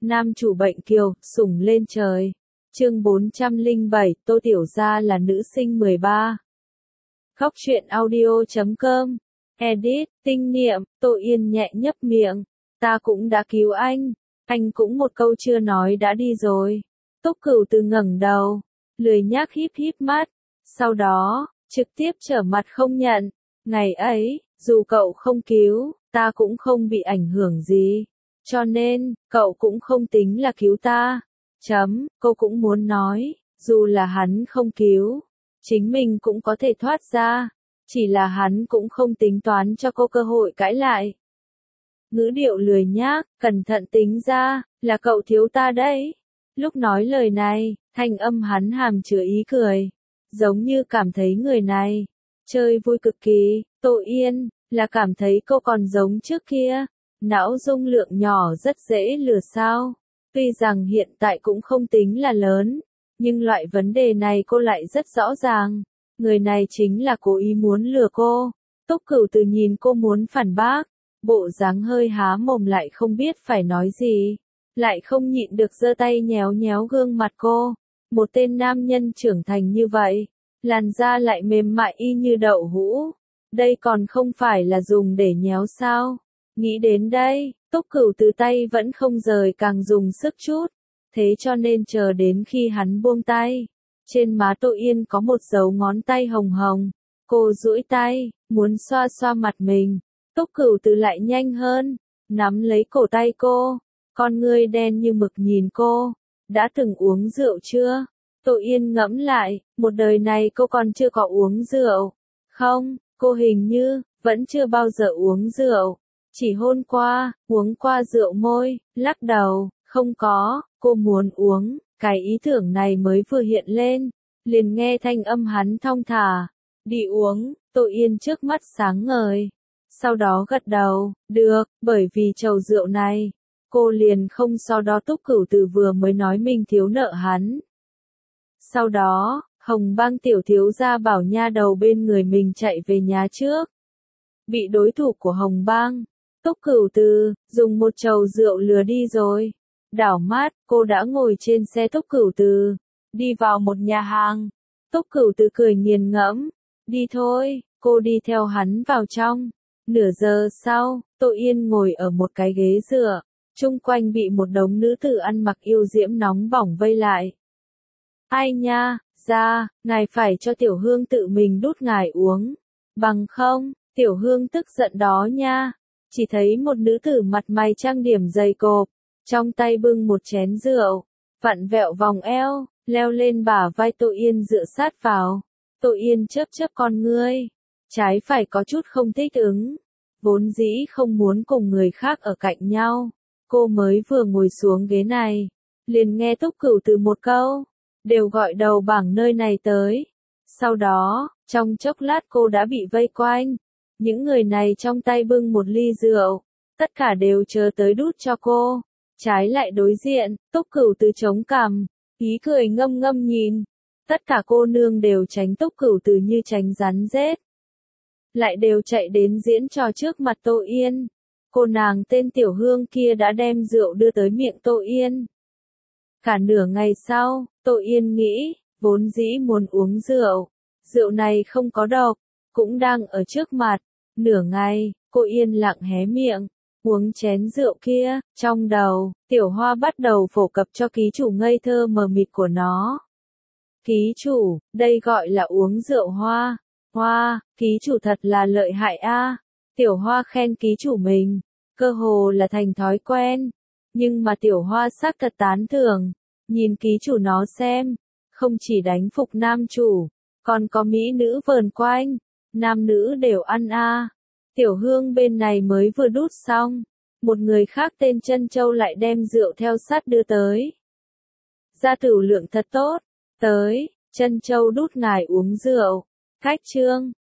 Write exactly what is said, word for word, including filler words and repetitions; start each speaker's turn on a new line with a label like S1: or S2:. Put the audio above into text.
S1: Nam chủ bệnh kiều, sủng lên trời. Chương bốn trăm lẻ bảy, Tô Tiểu Gia là nữ sinh mười ba. Khóc chuyện audio chấm com. Edit, tinh niệm, Tô Yên nhẹ nhấp miệng. Ta cũng đã cứu anh. Anh cũng một câu chưa nói đã đi rồi. Túc Cửu Từ ngẩng đầu, lười nhác híp híp mắt. Sau đó, trực tiếp trở mặt không nhận. Ngày ấy, dù cậu không cứu, ta cũng không bị ảnh hưởng gì. Cho nên, cậu cũng không tính là cứu ta. Chấm, cô cũng muốn nói, dù là hắn không cứu, chính mình cũng có thể thoát ra. Chỉ là hắn cũng không tính toán cho cô cơ hội cãi lại. Ngữ điệu lười nhác, cẩn thận tính ra, là cậu thiếu ta đấy. Lúc nói lời này, thanh âm hắn hàm chứa ý cười. Giống như cảm thấy người này, chơi vui cực kỳ. Tô Yên, là cảm thấy cô còn giống trước kia. Não dung lượng nhỏ rất dễ lừa sao. Tuy rằng hiện tại cũng không tính là lớn, nhưng loại vấn đề này cô lại rất rõ ràng. Người này chính là cố ý muốn lừa cô. Túc Cửu Từ nhìn cô muốn phản bác, bộ dáng hơi há mồm lại không biết phải nói gì. Lại không nhịn được giơ tay nhéo nhéo gương mặt cô. Một tên nam nhân trưởng thành như vậy, làn da lại mềm mại y như đậu hũ. Đây còn không phải là dùng để nhéo sao? Nghĩ đến đây, Túc Cửu Từ tay vẫn không rời càng dùng sức chút. Thế cho nên chờ đến khi hắn buông tay, trên má Tô Yên có một dấu ngón tay hồng hồng. Cô duỗi tay, muốn xoa xoa mặt mình. Túc Cửu Từ lại nhanh hơn, nắm lấy cổ tay cô. Con ngươi đen như mực nhìn cô. Đã từng uống rượu chưa? Tô Yên ngẫm lại, một đời này cô còn chưa có uống rượu. Không, cô hình như, vẫn chưa bao giờ uống rượu. Chỉ hôn qua, uống qua rượu môi, lắc đầu, không có, cô muốn uống. Cái ý tưởng này mới vừa hiện lên, liền nghe thanh âm hắn thong thả. Đi uống. Tô Yên trước mắt sáng ngời. Sau đó gật đầu, được, bởi vì chầu rượu này, cô liền không so đo Túc Cửu Từ vừa mới nói mình thiếu nợ hắn. Sau đó, Hồng Bang tiểu thiếu gia bảo nha đầu bên người mình chạy về nhà trước. Bị đối thủ của Hồng Bang, Túc Cửu Từ, dùng một chầu rượu lừa đi rồi. Đảo mắt, cô đã ngồi trên xe Túc Cửu Từ, đi vào một nhà hàng. Túc Cửu Từ cười nghiền ngẫm, đi thôi, cô đi theo hắn vào trong. Nửa giờ sau, Tô Yên ngồi ở một cái ghế dựa, chung quanh bị một đống nữ tử ăn mặc yêu diễm nóng bỏng vây lại. Ai nha, ra, ngài phải cho Tiểu Hương tự mình đút ngài uống. Bằng không, Tiểu Hương tức giận đó nha. Chỉ thấy một nữ tử mặt mày trang điểm dày cộp, trong tay bưng một chén rượu, vặn vẹo vòng eo, leo lên bả vai Tô Yên dựa sát vào. Tô Yên chớp chớp con ngươi, trái phải có chút không thích ứng. Vốn dĩ không muốn cùng người khác ở cạnh nhau. Cô mới vừa ngồi xuống ghế này, liền nghe Túc Cửu Từ một câu, đều gọi đầu bảng nơi này tới. Sau đó, trong chốc lát cô đã bị vây quanh. Những người này trong tay bưng một ly rượu, tất cả đều chờ tới đút cho cô. Trái lại đối diện, Túc Cửu Từ chống cằm, ý cười ngâm ngâm nhìn. Tất cả cô nương đều tránh Túc Cửu Từ như tránh rắn rết. Lại đều chạy đến diễn trò trước mặt Tô Yên. Cô nàng tên Tiểu Hương kia đã đem rượu đưa tới miệng Tô Yên. Cả nửa ngày sau, Tô Yên nghĩ, vốn dĩ muốn uống rượu. Rượu này không có độc, cũng đang ở trước mặt. Nửa ngày, cô yên lặng hé miệng, uống chén rượu kia. Trong đầu, Tiểu Hoa bắt đầu phổ cập cho ký chủ ngây thơ mờ mịt của nó. Ký chủ, đây gọi là uống rượu hoa. Hoa, ký chủ thật là lợi hại a. Tiểu Hoa khen ký chủ mình, cơ hồ là thành thói quen. Nhưng mà Tiểu Hoa xác thật tán thưởng, nhìn ký chủ nó xem, không chỉ đánh phục nam chủ, còn có mỹ nữ vờn quanh, nam nữ đều ăn a. Tiểu Hương bên này mới vừa đút xong, một người khác tên Trân Châu lại đem rượu theo sát đưa tới. Gia tử lượng thật tốt, tới, Trân Châu đút ngài uống rượu. Cách chương